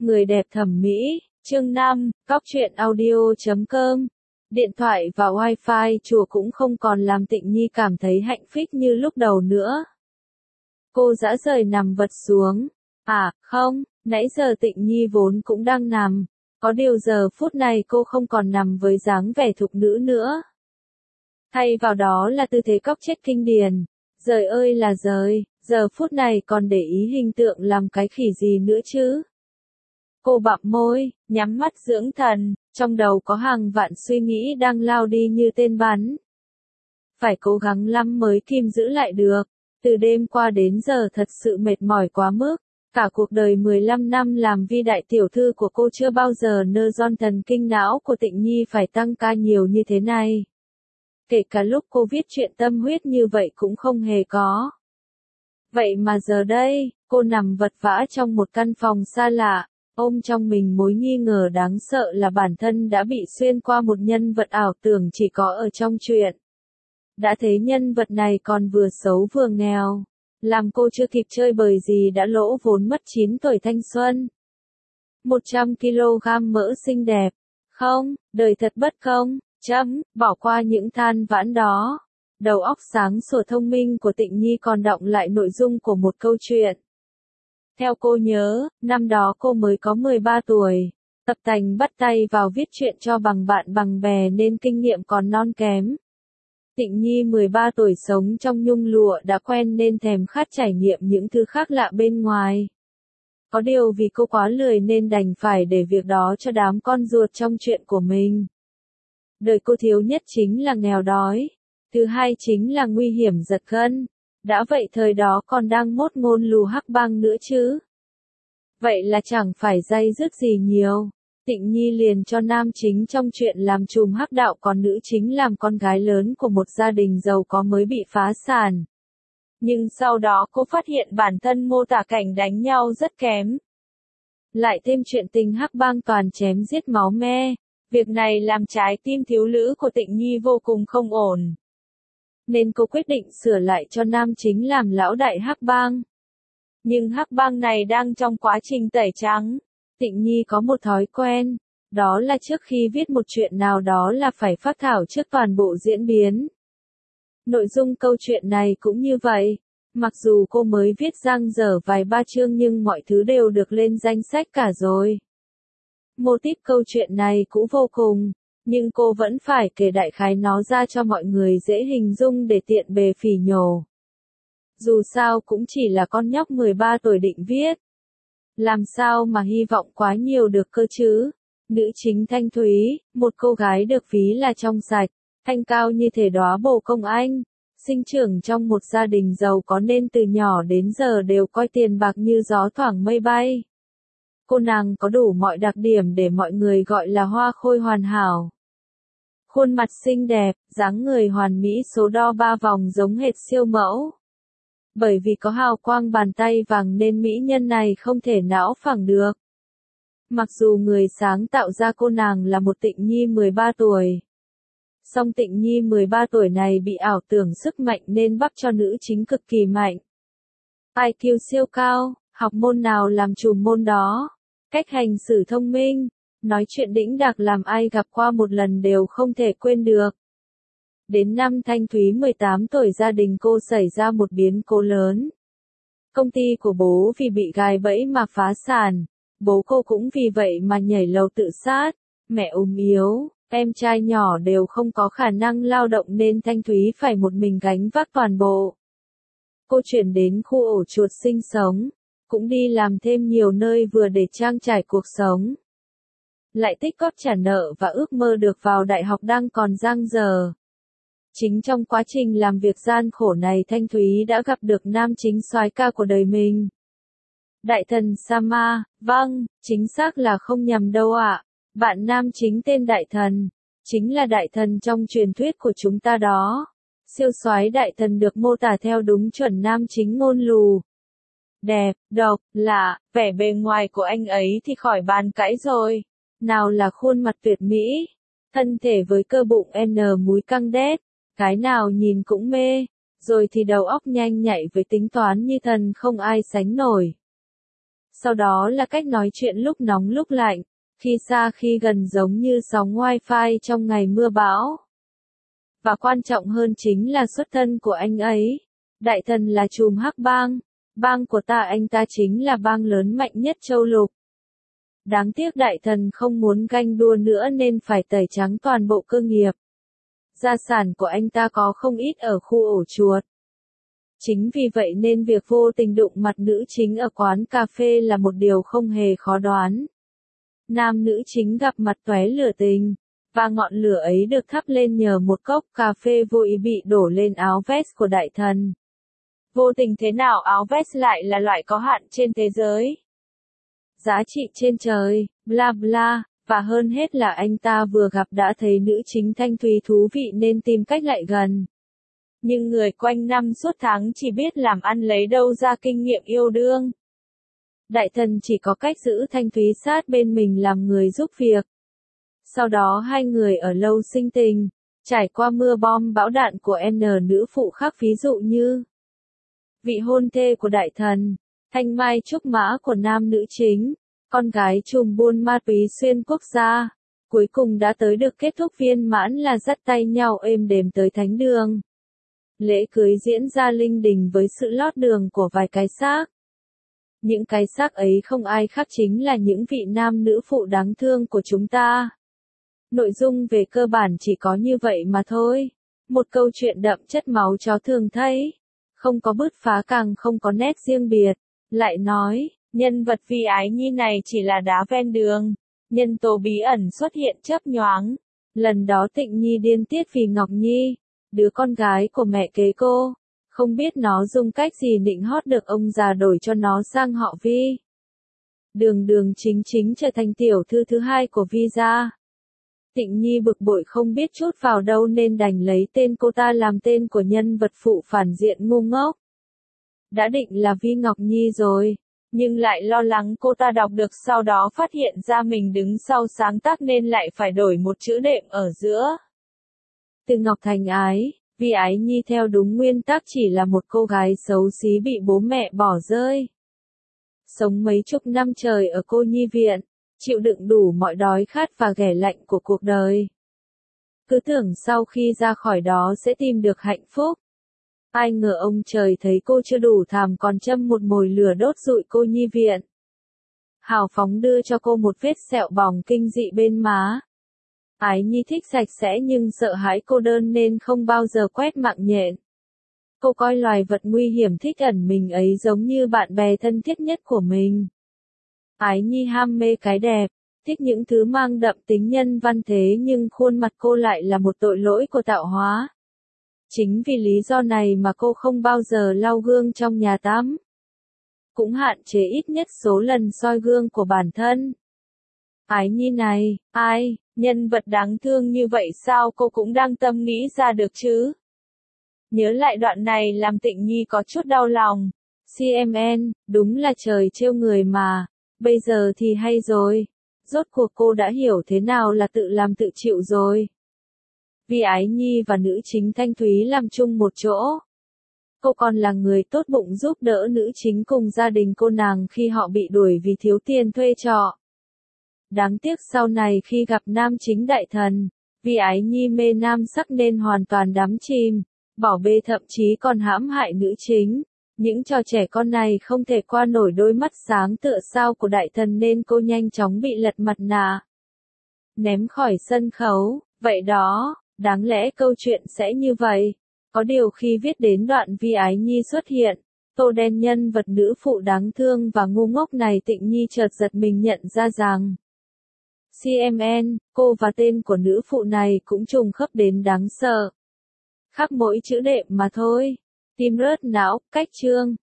Người đẹp thẩm mỹ, chương 5, cóc truyện audio.com. Điện thoại và wifi chùa cũng không còn làm Tịnh Nhi cảm thấy hạnh phúc như lúc đầu nữa. Cô dã rời nằm vật xuống. À, không, nãy giờ Tịnh Nhi vốn cũng đang nằm. Có điều giờ phút này cô không còn nằm với dáng vẻ thục nữ nữa. Thay vào đó là tư thế cóc chết kinh điển. Giời ơi là giời, giờ phút này còn để ý hình tượng làm cái khỉ gì nữa chứ? Cô bặm môi, nhắm mắt dưỡng thần, trong đầu có hàng vạn suy nghĩ đang lao đi như tên bắn. Phải cố gắng lắm mới kìm giữ lại được. Từ đêm qua đến giờ thật sự mệt mỏi quá mức. Cả cuộc đời 15 năm làm vi đại tiểu thư của cô chưa bao giờ nơ ron thần kinh não của Tịnh Nhi phải tăng ca nhiều như thế này. Kể cả lúc cô viết chuyện tâm huyết như vậy cũng không hề có. Vậy mà giờ đây, cô nằm vật vã trong một căn phòng xa lạ, ôm trong mình mối nghi ngờ đáng sợ là bản thân đã bị xuyên qua một nhân vật ảo tưởng chỉ có ở trong truyện. Đã thế nhân vật này còn vừa xấu vừa nghèo, làm cô chưa kịp chơi bời gì đã lỗ vốn mất 9 tuổi thanh xuân. 100 kg mỡ xinh đẹp. Không, đời thật bất công, bỏ qua những than vãn đó. Đầu óc sáng sủa thông minh của Tịnh Nhi còn đọng lại nội dung của một câu chuyện. Theo cô nhớ, năm đó cô mới có 13 tuổi, tập tành bắt tay vào viết truyện cho bằng bạn bằng bè nên kinh nghiệm còn non kém. Tịnh Nhi 13 tuổi sống trong nhung lụa đã quen nên thèm khát trải nghiệm những thứ khác lạ bên ngoài. Có điều vì cô quá lười nên đành phải để việc đó cho đám con ruột trong chuyện của mình. Đời cô thiếu nhất chính là nghèo đói. Thứ hai chính là nguy hiểm giật gân. Đã vậy thời đó còn đang mốt ngôn lù hắc bang nữa chứ. Vậy là chẳng phải day dứt gì nhiều. Tịnh Nhi liền cho nam chính trong chuyện làm trùm hắc đạo còn nữ chính làm con gái lớn của một gia đình giàu có mới bị phá sản. Nhưng sau đó cô phát hiện bản thân mô tả cảnh đánh nhau rất kém. Lại thêm chuyện tình hắc bang toàn chém giết máu me. Việc này làm trái tim thiếu nữ của Tịnh Nhi vô cùng không ổn. Nên cô quyết định sửa lại cho nam chính làm lão đại hắc bang. Nhưng hắc bang này đang trong quá trình tẩy trắng. Tịnh Nhi có một thói quen, đó là trước khi viết một chuyện nào đó là phải phác thảo trước toàn bộ diễn biến. Nội dung câu chuyện này cũng như vậy. Mặc dù cô mới viết dang dở vài ba chương nhưng mọi thứ đều được lên danh sách cả rồi. Mô típ câu chuyện này cũng vô cùng, nhưng cô vẫn phải kể đại khái nó ra cho mọi người dễ hình dung để tiện bề phỉ nhổ. Dù sao cũng chỉ là con nhóc 13 tuổi định viết. Làm sao mà hy vọng quá nhiều được cơ chứ? Nữ chính Thanh Thúy, một cô gái được ví là trong sạch, thanh cao như thể đóa bồ công anh, sinh trưởng trong một gia đình giàu có nên từ nhỏ đến giờ đều coi tiền bạc như gió thoảng mây bay. Cô nàng có đủ mọi đặc điểm để mọi người gọi là hoa khôi hoàn hảo. Khuôn mặt xinh đẹp, dáng người hoàn mỹ số đo 3 vòng giống hệt siêu mẫu. Bởi vì có hào quang bàn tay vàng nên mỹ nhân này không thể não phẳng được. Mặc dù người sáng tạo ra cô nàng là một Tịnh Nhi 13 tuổi. Song Tịnh Nhi 13 tuổi này bị ảo tưởng sức mạnh nên bắt cho nữ chính cực kỳ mạnh. IQ siêu cao, học môn nào làm trùm môn đó. Cách hành xử thông minh, nói chuyện đĩnh đạc làm ai gặp qua một lần đều không thể quên được. Đến năm Thanh Thúy 18 tuổi gia đình cô xảy ra một biến cố lớn. Công ty của bố vì bị gài bẫy mà phá sản, bố cô cũng vì vậy mà nhảy lầu tự sát, mẹ ốm yếu, em trai nhỏ đều không có khả năng lao động nên Thanh Thúy phải một mình gánh vác toàn bộ. Cô chuyển đến khu ổ chuột sinh sống, cũng đi làm thêm nhiều nơi vừa để trang trải cuộc sống. Lại tích cóp trả nợ và ước mơ được vào đại học đang còn dang dở. Chính trong quá trình làm việc gian khổ này Thanh Thúy đã gặp được nam chính soái ca của đời mình. Đại thần Sama, vâng, chính xác là không nhầm đâu ạ. Bạn nam chính tên Đại thần, chính là đại thần trong truyền thuyết của chúng ta đó. Siêu soái đại thần được mô tả theo đúng chuẩn nam chính ngôn lù. Đẹp, độc, lạ, vẻ bề ngoài của anh ấy thì khỏi bàn cãi rồi. Nào là khuôn mặt tuyệt mỹ, thân thể với cơ bụng N múi căng đét, cái nào nhìn cũng mê, rồi thì đầu óc nhanh nhạy với tính toán như thần không ai sánh nổi. Sau đó là cách nói chuyện lúc nóng lúc lạnh, khi xa khi gần giống như sóng wifi trong ngày mưa bão. Và quan trọng hơn chính là xuất thân của anh ấy. Đại thần là trùm hắc bang, bang của ta anh ta chính là bang lớn mạnh nhất châu lục. Đáng tiếc đại thần không muốn ganh đua nữa nên phải tẩy trắng toàn bộ cơ nghiệp. Gia sản của anh ta có không ít ở khu ổ chuột. Chính vì vậy nên việc vô tình đụng mặt nữ chính ở quán cà phê là một điều không hề khó đoán. Nam nữ chính gặp mặt tóe lửa tình, và ngọn lửa ấy được thắp lên nhờ một cốc cà phê vô ý bị đổ lên áo vest của đại thần. Vô tình thế nào áo vest lại là loại có hạn trên thế giới? Giá trị trên trời, bla bla, và hơn hết là anh ta vừa gặp đã thấy nữ chính thanh thúy thú vị nên tìm cách lại gần. Nhưng người quanh năm suốt tháng chỉ biết làm ăn lấy đâu ra kinh nghiệm yêu đương. Đại thần chỉ có cách giữ thanh thúy sát bên mình làm người giúp việc. Sau đó hai người ở lâu sinh tình, trải qua mưa bom bão đạn của N nữ phụ khác ví dụ như vị hôn thê của đại thần, thanh mai trúc mã của nam nữ chính, con gái trùm buôn ma túy xuyên quốc gia, cuối cùng đã tới được kết thúc viên mãn là dắt tay nhau êm đềm tới thánh đường. Lễ cưới diễn ra linh đình với sự lót đường của vài cái xác. Những cái xác ấy không ai khác chính là những vị nam nữ phụ đáng thương của chúng ta. Nội dung về cơ bản chỉ có như vậy mà thôi. Một câu chuyện đậm chất máu chó thường thấy. Không có bứt phá càng không có nét riêng biệt. Lại nói, nhân vật Vi Ái Nhi này chỉ là đá ven đường. Nhân tố bí ẩn xuất hiện chớp nhoáng. Lần đó Tịnh Nhi điên tiết vì Ngọc Nhi, đứa con gái của mẹ kế cô. Không biết nó dùng cách gì nịnh hót được ông già đổi cho nó sang họ Vi. Đường đường chính chính trở thành tiểu thư thứ hai của Vi gia. Tịnh Nhi bực bội không biết chút vào đâu nên đành lấy tên cô ta làm tên của nhân vật phụ phản diện ngu ngốc. Đã định là Vi Ngọc Nhi rồi, nhưng lại lo lắng cô ta đọc được sau đó phát hiện ra mình đứng sau sáng tác nên lại phải đổi một chữ đệm ở giữa. Từ Ngọc thành Ái, Vi Ái Nhi theo đúng nguyên tắc chỉ là một cô gái xấu xí bị bố mẹ bỏ rơi. Sống mấy chục năm trời ở cô nhi viện, chịu đựng đủ mọi đói khát và ghẻ lạnh của cuộc đời. Cứ tưởng sau khi ra khỏi đó sẽ tìm được hạnh phúc. Ai ngờ ông trời thấy cô chưa đủ thảm còn châm một mồi lửa đốt rụi cô nhi viện. Hào phóng đưa cho cô một vết sẹo bỏng kinh dị bên má. Ái Nhi thích sạch sẽ nhưng sợ hãi cô đơn nên không bao giờ quét mạng nhện. Cô coi loài vật nguy hiểm thích ẩn mình ấy giống như bạn bè thân thiết nhất của mình. Ái Nhi ham mê cái đẹp, thích những thứ mang đậm tính nhân văn thế nhưng khuôn mặt cô lại là một tội lỗi của tạo hóa. Chính vì lý do này mà cô không bao giờ lau gương trong nhà tắm. Cũng hạn chế ít nhất số lần soi gương của bản thân. Ái Nhi này, ai, nhân vật đáng thương như vậy sao cô cũng đang tâm nghĩ ra được chứ? Nhớ lại đoạn này làm Tịnh Nhi có chút đau lòng. CMN, đúng là trời trêu người mà, bây giờ thì hay rồi. Rốt cuộc cô đã hiểu thế nào là tự làm tự chịu rồi. Vi Ái Nhi và nữ chính Thanh Thúy làm chung một chỗ. Cô còn là người tốt bụng giúp đỡ nữ chính cùng gia đình cô nàng khi họ bị đuổi vì thiếu tiền thuê trọ. Đáng tiếc sau này khi gặp nam chính đại thần, Vi Ái Nhi mê nam sắc nên hoàn toàn đắm chìm, bỏ bê thậm chí còn hãm hại nữ chính. Những trò trẻ con này không thể qua nổi đôi mắt sáng tựa sao của đại thần nên cô nhanh chóng bị lật mặt nạ. Ném khỏi sân khấu, vậy đó, đáng lẽ câu chuyện sẽ như vậy. Có điều khi viết đến đoạn Vi Ái Nhi xuất hiện, tô đen nhân vật nữ phụ đáng thương và ngu ngốc này Tịnh Nhi chợt giật mình nhận ra rằng CMN, cô và tên của nữ phụ này cũng trùng khớp đến đáng sợ. Khác mỗi chữ đệm mà thôi. Tim rớt não, cách chương.